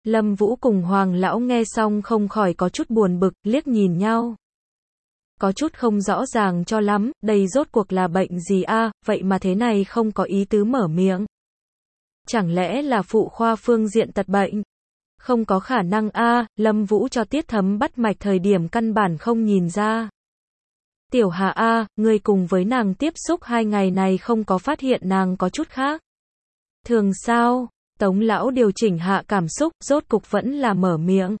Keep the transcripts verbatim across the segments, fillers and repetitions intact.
Lâm Vũ cùng Hoàng lão nghe xong không khỏi có chút buồn bực, liếc nhìn nhau. Có chút không rõ ràng cho lắm, đây rốt cuộc là bệnh gì a, vậy mà thế này không có ý tứ mở miệng. Chẳng lẽ là phụ khoa phương diện tật bệnh? Không có khả năng a, Lâm Vũ cho Tiết Thấm bắt mạch thời điểm căn bản không nhìn ra. Tiểu Hà a, ngươi cùng với nàng tiếp xúc hai ngày này không có phát hiện nàng có chút khác. Thường sao? Tống lão điều chỉnh hạ cảm xúc, rốt cục vẫn là mở miệng.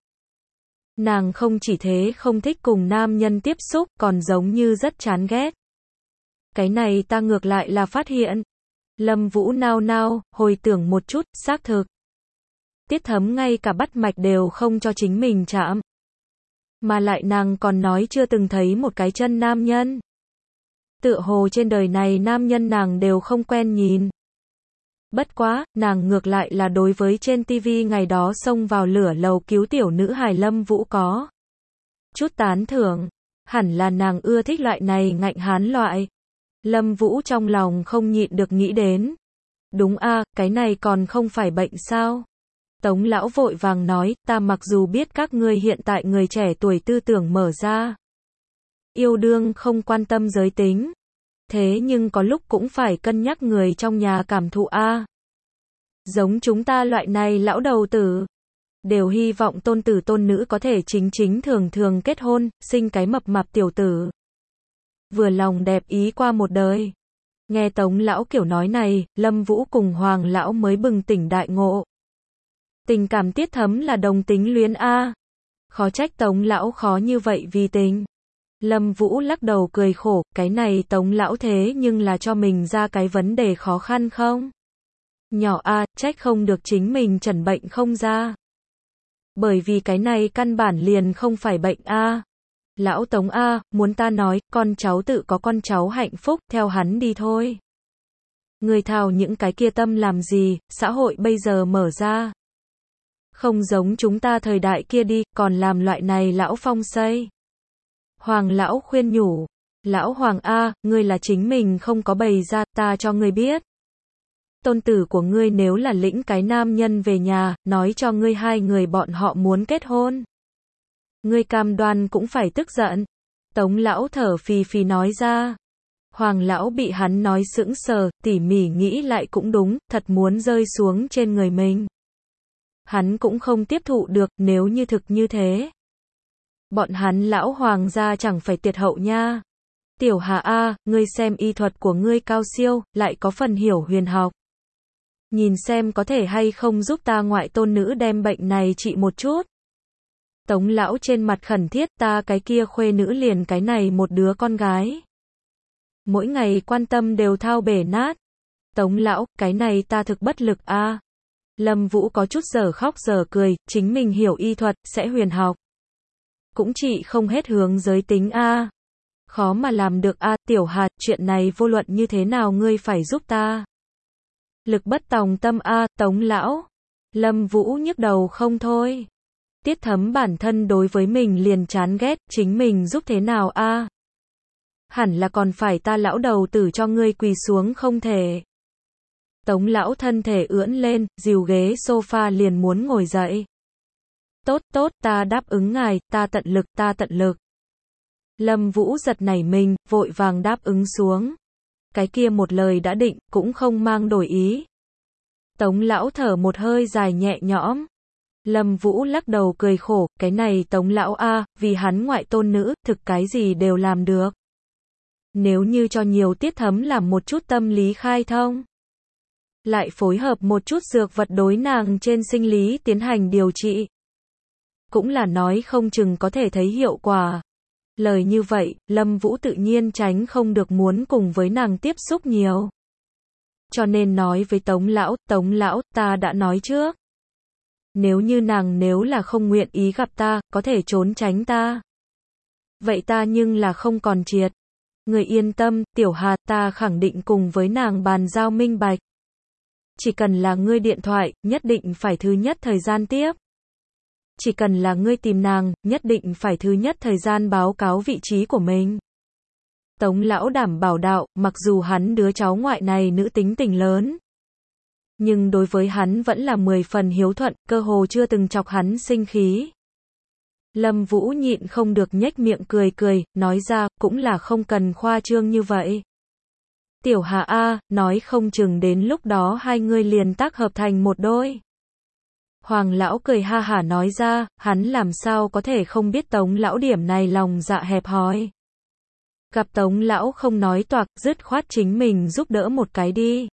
Nàng không chỉ thế không thích cùng nam nhân tiếp xúc, còn giống như rất chán ghét. Cái này ta ngược lại là phát hiện. Lâm Vũ nao nao, hồi tưởng một chút, xác thực. Tiết Thấm ngay cả bắt mạch đều không cho chính mình chạm. Mà lại nàng còn nói chưa từng thấy một cái chân nam nhân. Tựa hồ trên đời này nam nhân nàng đều không quen nhìn. Bất quá, nàng ngược lại là đối với trên tivi ngày đó xông vào lửa lầu cứu tiểu nữ hài Lâm Vũ có chút tán thưởng. Hẳn là nàng ưa thích loại này ngạnh hán loại. Lâm Vũ trong lòng không nhịn được nghĩ đến. Đúng a, cái này còn không phải bệnh sao? Tống lão vội vàng nói, ta mặc dù biết các ngươi hiện tại người trẻ tuổi tư tưởng mở ra. Yêu đương không quan tâm giới tính. Thế nhưng có lúc cũng phải cân nhắc người trong nhà cảm thụ a. Giống chúng ta loại này lão đầu tử. Đều hy vọng tôn tử tôn nữ có thể chính chính thường thường kết hôn, sinh cái mập mạp tiểu tử. Vừa lòng đẹp ý qua một đời. Nghe Tống lão kiểu nói này, Lâm Vũ cùng Hoàng lão mới bừng tỉnh đại ngộ. Tình cảm Tiết Thấm là đồng tính luyến a. Khó trách Tống lão khó như vậy vì tình. Lâm Vũ lắc đầu cười khổ, cái này Tống lão thế nhưng là cho mình ra cái vấn đề khó khăn không? Nhỏ a, trách không được chính mình chẩn bệnh không ra. Bởi vì cái này căn bản liền không phải bệnh a. Lão Tống a, muốn ta nói, con cháu tự có con cháu hạnh phúc, theo hắn đi thôi. Người thào những cái kia tâm làm gì, xã hội bây giờ mở ra. Không giống chúng ta thời đại kia đi, còn làm loại này lão phong xây. Hoàng lão khuyên nhủ, lão Hoàng a, ngươi là chính mình không có bày ra, ta cho ngươi biết. Tôn tử của ngươi nếu là lĩnh cái nam nhân về nhà, nói cho ngươi hai người bọn họ muốn kết hôn. Ngươi cam đoan cũng phải tức giận. Tống lão thở phì phì nói ra. Hoàng lão bị hắn nói sững sờ, tỉ mỉ nghĩ lại cũng đúng, thật muốn rơi xuống trên người mình. Hắn cũng không tiếp thụ được, nếu như thực như thế. Bọn hắn lão Hoàng gia chẳng phải tiệt hậu nha. Tiểu Hà a, ngươi xem y thuật của ngươi cao siêu, lại có phần hiểu huyền học. Nhìn xem có thể hay không giúp ta ngoại tôn nữ đem bệnh này trị một chút. Tống lão trên mặt khẩn thiết, ta cái kia khuê nữ liền cái này một đứa con gái. Mỗi ngày quan tâm đều thao bể nát. Tống lão, cái này ta thực bất lực a. Lâm Vũ có chút giờ khóc giờ cười, chính mình hiểu y thuật, sẽ huyền học. Cũng chỉ không hết hướng giới tính a. Khó mà làm được a, Tiểu Hà, chuyện này vô luận như thế nào ngươi phải giúp ta. Lực bất tòng tâm a, Tống lão. Lâm Vũ nhức đầu không thôi. Tiết Thấm bản thân đối với mình liền chán ghét, chính mình giúp thế nào a? Hẳn là còn phải ta lão đầu tử cho ngươi quỳ xuống không thể. Tống lão thân thể ưỡn lên, dìu ghế sofa liền muốn ngồi dậy. Tốt tốt, ta đáp ứng ngài, ta tận lực, ta tận lực. Lâm Vũ giật nảy mình, vội vàng đáp ứng xuống. Cái kia một lời đã định, cũng không mang đổi ý. Tống lão thở một hơi dài nhẹ nhõm. Lâm Vũ lắc đầu cười khổ, cái này Tống lão a, vì hắn ngoại tôn nữ, thực cái gì đều làm được. Nếu như cho nhiều Tiết Thấm làm một chút tâm lý khai thông, lại phối hợp một chút dược vật đối nàng trên sinh lý tiến hành điều trị, cũng là nói không chừng có thể thấy hiệu quả. Lời như vậy, Lâm Vũ tự nhiên tránh không được muốn cùng với nàng tiếp xúc nhiều. Cho nên nói với Tống lão, Tống lão, ta đã nói trước. Nếu như nàng nếu là không nguyện ý gặp ta, có thể trốn tránh ta. Vậy ta nhưng là không còn triệt. Người yên tâm, Tiểu Hà, ta khẳng định cùng với nàng bàn giao minh bạch. Chỉ cần là ngươi điện thoại, nhất định phải thứ nhất thời gian tiếp. Chỉ cần là ngươi tìm nàng, nhất định phải thứ nhất thời gian báo cáo vị trí của mình. Tống lão đảm bảo đạo, mặc dù hắn đứa cháu ngoại này nữ tính tình lớn. Nhưng đối với hắn vẫn là mười phần hiếu thuận, cơ hồ chưa từng chọc hắn sinh khí. Lâm Vũ nhịn không được nhếch miệng cười cười, nói ra, cũng là không cần khoa trương như vậy. Tiểu Hà a, nói không chừng đến lúc đó hai người liền tác hợp thành một đôi. Hoàng lão cười ha hả nói ra, hắn làm sao có thể không biết Tống lão điểm này lòng dạ hẹp hòi. Gặp Tống lão không nói toạc, dứt khoát chính mình giúp đỡ một cái đi.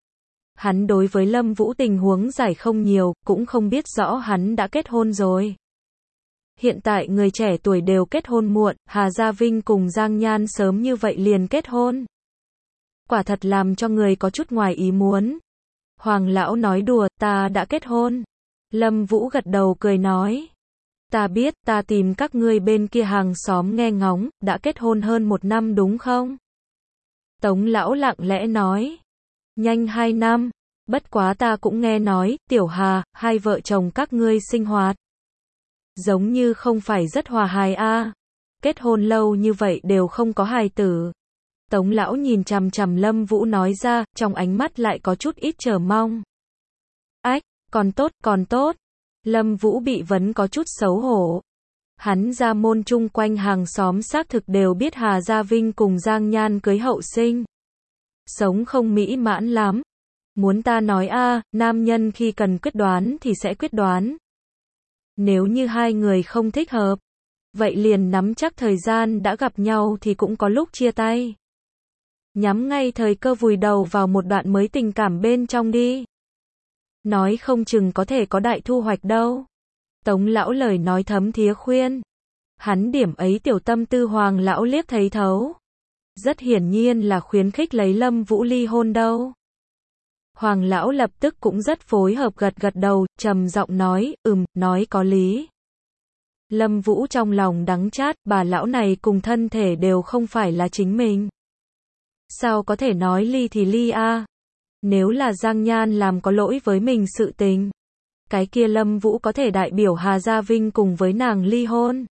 Hắn đối với Lâm Vũ tình huống giải không nhiều, cũng không biết rõ hắn đã kết hôn rồi. Hiện tại người trẻ tuổi đều kết hôn muộn, Hà Gia Vinh cùng Giang Nhan sớm như vậy liền kết hôn. Quả thật làm cho người có chút ngoài ý muốn. Hoàng lão nói đùa, ta đã kết hôn. Lâm Vũ gật đầu cười nói. Ta biết, ta tìm các ngươi bên kia hàng xóm nghe ngóng, đã kết hôn hơn một năm đúng không? Tống lão lặng lẽ nói. Nhanh hai năm, bất quá ta cũng nghe nói, Tiểu Hà, hai vợ chồng các ngươi sinh hoạt. Giống như không phải rất hòa hài a. Kết hôn lâu như vậy đều không có hài tử. Tống lão nhìn chằm chằm Lâm Vũ nói ra, trong ánh mắt lại có chút ít chờ mong. Ách, còn tốt, còn tốt. Lâm Vũ bị vấn có chút xấu hổ. Hắn ra môn chung quanh hàng xóm xác thực đều biết Hà Gia Vinh cùng Giang Nhan cưới hậu sinh. Sống không mỹ mãn lắm. Muốn ta nói a, nam nhân khi cần quyết đoán thì sẽ quyết đoán. Nếu như hai người không thích hợp, vậy liền nắm chắc thời gian đã gặp nhau thì cũng có lúc chia tay. Nhắm ngay thời cơ vùi đầu vào một đoạn mới tình cảm bên trong đi. Nói không chừng có thể có đại thu hoạch đâu. Tống lão lời nói thấm thía khuyên. Hắn điểm ấy tiểu tâm tư Hoàng lão liếc thấy thấu. Rất hiển nhiên là khuyến khích lấy Lâm Vũ ly hôn đâu. Hoàng lão lập tức cũng rất phối hợp gật gật đầu, trầm giọng nói, ừm, nói có lý. Lâm Vũ trong lòng đắng chát, bà lão này cùng thân thể đều không phải là chính mình. Sao có thể nói ly thì ly a? Nếu là Giang Nhan làm có lỗi với mình sự tình, cái kia Lâm Vũ có thể đại biểu Hà Gia Vinh cùng với nàng ly hôn.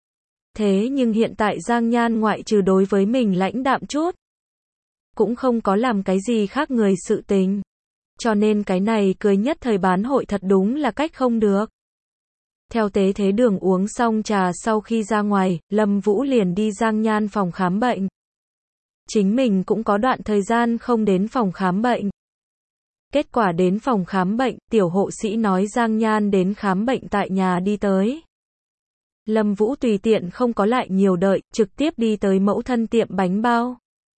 Thế nhưng hiện tại Giang Nhan ngoại trừ đối với mình lãnh đạm chút, cũng không có làm cái gì khác người sự tình. Cho nên cái này cưới nhất thời bán hội thật đúng là cách không được. Theo tế thế đường uống xong trà sau khi ra ngoài, Lâm Vũ liền đi Giang Nhan phòng khám bệnh. Chính mình cũng có đoạn thời gian không đến phòng khám bệnh. Kết quả đến phòng khám bệnh, tiểu hộ sĩ nói Giang Nhan đến khám bệnh tại nhà đi tới. Lâm Vũ tùy tiện không có lại nhiều đợi, trực tiếp đi tới mẫu thân tiệm bánh bao.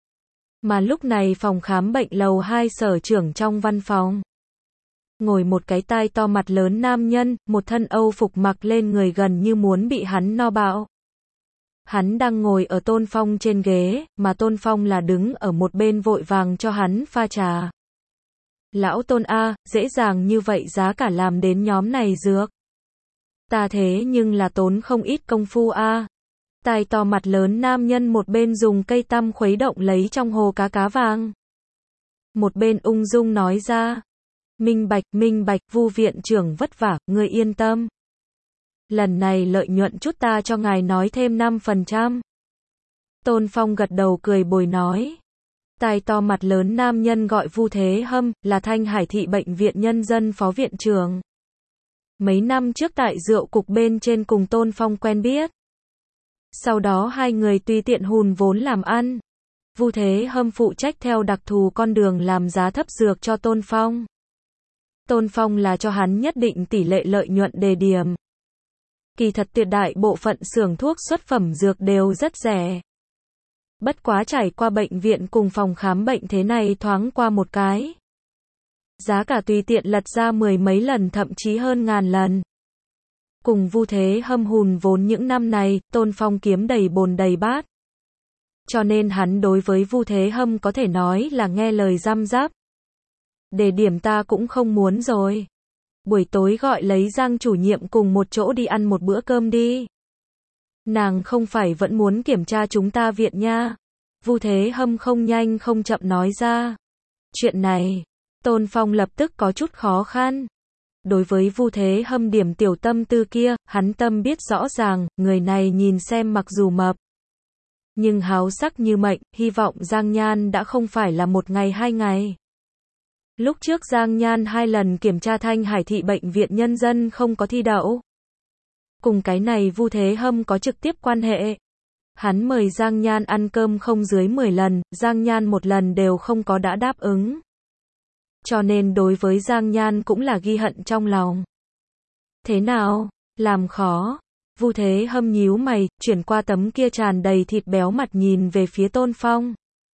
Mà lúc này phòng khám bệnh lầu hai sở trưởng trong văn phòng. Ngồi một cái tai to mặt lớn nam nhân, một thân Âu phục mặc lên người gần như muốn bị hắn no bạo. Hắn đang ngồi ở Tôn Phong trên ghế, mà Tôn Phong là đứng ở một bên vội vàng cho hắn pha trà. Lão Tôn a, dễ dàng như vậy giá cả làm đến nhóm này dược. Ta thế nhưng là tốn không ít công phu a. Tai to mặt lớn nam nhân một bên dùng cây tăm khuấy động lấy trong hồ cá cá vàng. Một bên ung dung nói ra. Minh bạch, minh bạch, Vu viện trưởng vất vả, ngươi yên tâm. Lần này lợi nhuận chút ta cho ngài nói thêm năm phần trăm. Tôn Phong gật đầu cười bồi nói. Tai to mặt lớn nam nhân gọi Vu Thế Hâm, là Thanh Hải thị bệnh viện nhân dân phó viện trưởng. Mấy năm trước tại rượu cục bên trên cùng Tôn Phong quen biết. Sau đó hai người tùy tiện hùn vốn làm ăn. Vu Thế Hâm phụ trách theo đặc thù con đường làm giá thấp dược cho Tôn Phong. Tôn Phong là cho hắn nhất định tỷ lệ lợi nhuận đề điểm. Kỳ thật tuyệt đại bộ phận xưởng thuốc xuất phẩm dược đều rất rẻ. Bất quá trải qua bệnh viện cùng phòng khám bệnh thế này thoáng qua một cái. Giá cả tùy tiện lật ra mười mấy lần thậm chí hơn ngàn lần. Cùng Vu Thế Hâm hùn vốn những năm này, Tôn Phong kiếm đầy bồn đầy bát. Cho nên hắn đối với Vu Thế Hâm có thể nói là nghe lời răm rắp. Đề điểm ta cũng không muốn rồi. Buổi tối gọi lấy Giang chủ nhiệm cùng một chỗ đi ăn một bữa cơm đi. Nàng không phải vẫn muốn kiểm tra chúng ta viện nha. Vu Thế Hâm không nhanh không chậm nói ra. Chuyện này, Tôn Phong lập tức có chút khó khăn. Đối với Vu Thế Hâm điểm tiểu tâm tư kia, hắn tâm biết rõ ràng, người này nhìn xem mặc dù mập. Nhưng háo sắc như mệnh, hy vọng Giang Nhan đã không phải là một ngày hai ngày. Lúc trước Giang Nhan hai lần kiểm tra Thanh Hải thị bệnh viện nhân dân không có thi đậu. Cùng cái này Vu Thế Hâm có trực tiếp quan hệ. Hắn mời Giang Nhan ăn cơm không dưới mười lần, Giang Nhan một lần đều không có đã đáp ứng. Cho nên đối với Giang Nhan cũng là ghi hận trong lòng. Thế nào? Làm khó. Vu Thế Hâm nhíu mày, chuyển qua tấm kia tràn đầy thịt béo mặt nhìn về phía Tôn Phong.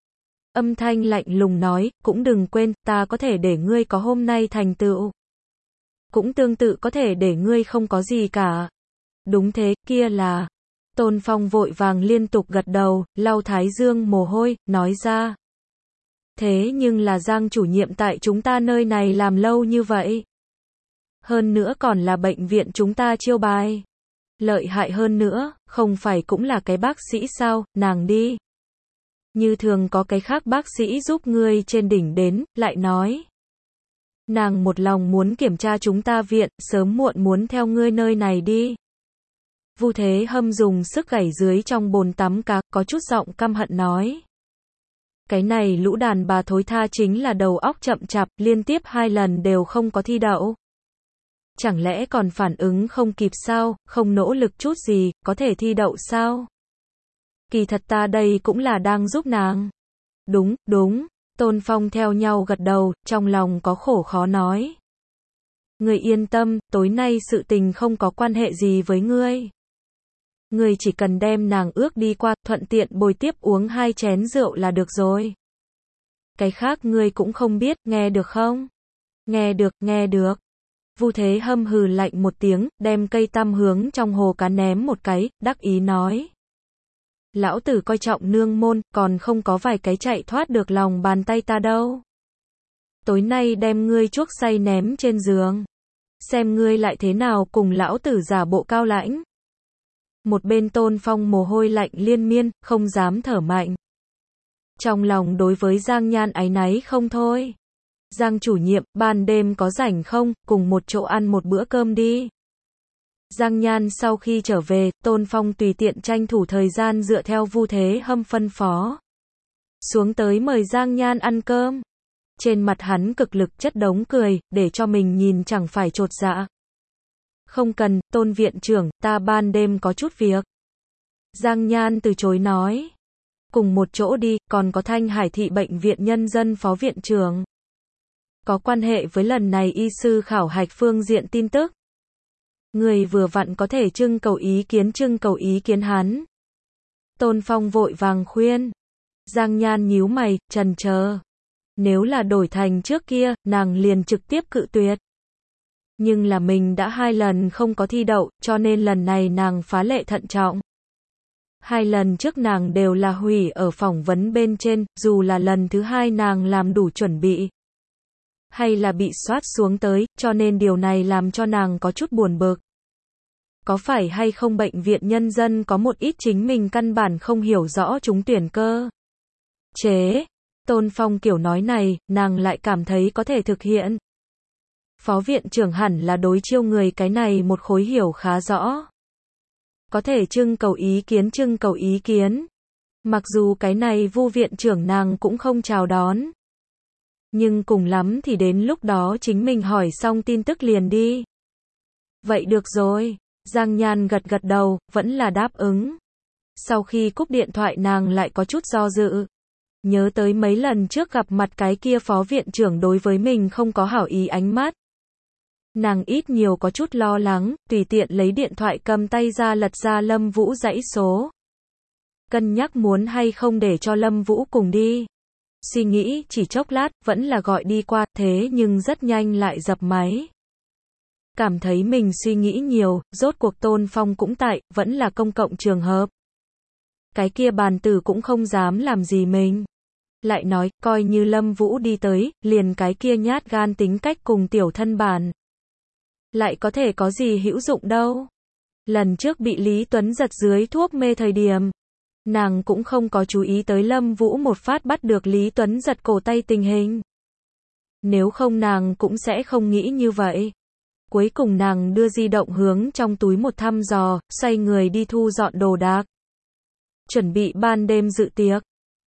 Âm thanh lạnh lùng nói, cũng đừng quên, ta có thể để ngươi có hôm nay thành tựu. Cũng tương tự có thể để ngươi không có gì cả. Đúng thế, kia là. Tôn Phong vội vàng liên tục gật đầu, lau thái dương mồ hôi, nói ra. Thế nhưng là Giang chủ nhiệm tại chúng ta nơi này làm lâu như vậy. Hơn nữa còn là bệnh viện chúng ta chiêu bài. Lợi hại hơn nữa, không phải cũng là cái bác sĩ sao, nàng đi. Như thường có cái khác bác sĩ giúp ngươi trên đỉnh đến, lại nói. Nàng một lòng muốn kiểm tra chúng ta viện, sớm muộn muốn theo ngươi nơi này đi. Vu Thế Hâm dùng sức gảy dưới trong bồn tắm cá, có chút giọng căm hận nói. Cái này lũ đàn bà thối tha chính là đầu óc chậm chạp, liên tiếp hai lần đều không có thi đậu. Chẳng lẽ còn phản ứng không kịp sao, không nỗ lực chút gì, có thể thi đậu sao? Kỳ thật ta đây cũng là đang giúp nàng. Đúng, đúng, Tôn Phong theo nhau gật đầu, trong lòng có khổ khó nói. Ngươi yên tâm, tối nay sự tình không có quan hệ gì với ngươi. Ngươi chỉ cần đem nàng ước đi qua, thuận tiện bồi tiếp uống hai chén rượu là được rồi. Cái khác ngươi cũng không biết, nghe được không? Nghe được, nghe được. Vu Thế Hâm hừ lạnh một tiếng, đem cây tăm hướng trong hồ cá ném một cái, đắc ý nói. Lão tử coi trọng nương môn, còn không có vài cái chạy thoát được lòng bàn tay ta đâu. Tối nay đem ngươi chuốc say ném trên giường. Xem ngươi lại thế nào cùng lão tử giả bộ cao lãnh. Một bên Tôn Phong mồ hôi lạnh liên miên, không dám thở mạnh. Trong lòng đối với Giang Nhan áy náy không thôi. Giang chủ nhiệm, ban đêm có rảnh không, cùng một chỗ ăn một bữa cơm đi. Giang Nhan sau khi trở về, Tôn Phong tùy tiện tranh thủ thời gian dựa theo Vu Thế Hâm phân phó. Xuống tới mời Giang Nhan ăn cơm. Trên mặt hắn cực lực chất đống cười, để cho mình nhìn chẳng phải chột dạ. Không cần, Tôn viện trưởng, ta ban đêm có chút việc. Giang Nhan từ chối nói. Cùng một chỗ đi, còn có Thanh Hải thị bệnh viện nhân dân phó viện trưởng. Có quan hệ với lần này y sư khảo hạch phương diện tin tức. Người vừa vặn có thể trưng cầu ý kiến trưng cầu ý kiến hắn. Tôn Phong vội vàng khuyên. Giang Nhan nhíu mày, trần chờ. Nếu là đổi thành trước kia, nàng liền trực tiếp cự tuyệt. Nhưng là mình đã hai lần không có thi đậu, cho nên lần này nàng phá lệ thận trọng. Hai lần trước nàng đều là hủy ở phỏng vấn bên trên, dù là lần thứ hai nàng làm đủ chuẩn bị. Hay là bị soát xuống tới, cho nên điều này làm cho nàng có chút buồn bực. Có phải hay không bệnh viện nhân dân có một ít chính mình căn bản không hiểu rõ chúng tuyển cơ? Chế, Tôn Phong kiểu nói này, nàng lại cảm thấy có thể thực hiện. Phó viện trưởng hẳn là đối chiêu người cái này một khối hiểu khá rõ. Có thể trưng cầu ý kiến trưng cầu ý kiến. Mặc dù cái này Vu viện trưởng nàng cũng không chào đón. Nhưng cùng lắm thì đến lúc đó chính mình hỏi xong tin tức liền đi. Vậy được rồi, Giang Nhan gật gật đầu, vẫn là đáp ứng. Sau khi cúp điện thoại nàng lại có chút do dự. Nhớ tới mấy lần trước gặp mặt cái kia phó viện trưởng đối với mình không có hảo ý ánh mắt. Nàng ít nhiều có chút lo lắng, tùy tiện lấy điện thoại cầm tay ra lật ra Lâm Vũ dãy số. Cân nhắc muốn hay không để cho Lâm Vũ cùng đi. Suy nghĩ chỉ chốc lát, vẫn là gọi đi qua, thế nhưng rất nhanh lại dập máy. Cảm thấy mình suy nghĩ nhiều, rốt cuộc Tôn Phong cũng tại, vẫn là công cộng trường hợp. Cái kia bàn tử cũng không dám làm gì mình. Lại nói, coi như Lâm Vũ đi tới, liền cái kia nhát gan tính cách cùng tiểu thân bản. Lại có thể có gì hữu dụng đâu. Lần trước bị Lý Tuấn giật dưới thuốc mê thời điểm. Nàng cũng không có chú ý tới Lâm Vũ một phát bắt được Lý Tuấn giật cổ tay tình hình. Nếu không nàng cũng sẽ không nghĩ như vậy. Cuối cùng nàng đưa di động hướng trong túi một thăm dò, xoay người đi thu dọn đồ đạc. Chuẩn bị ban đêm dự tiệc.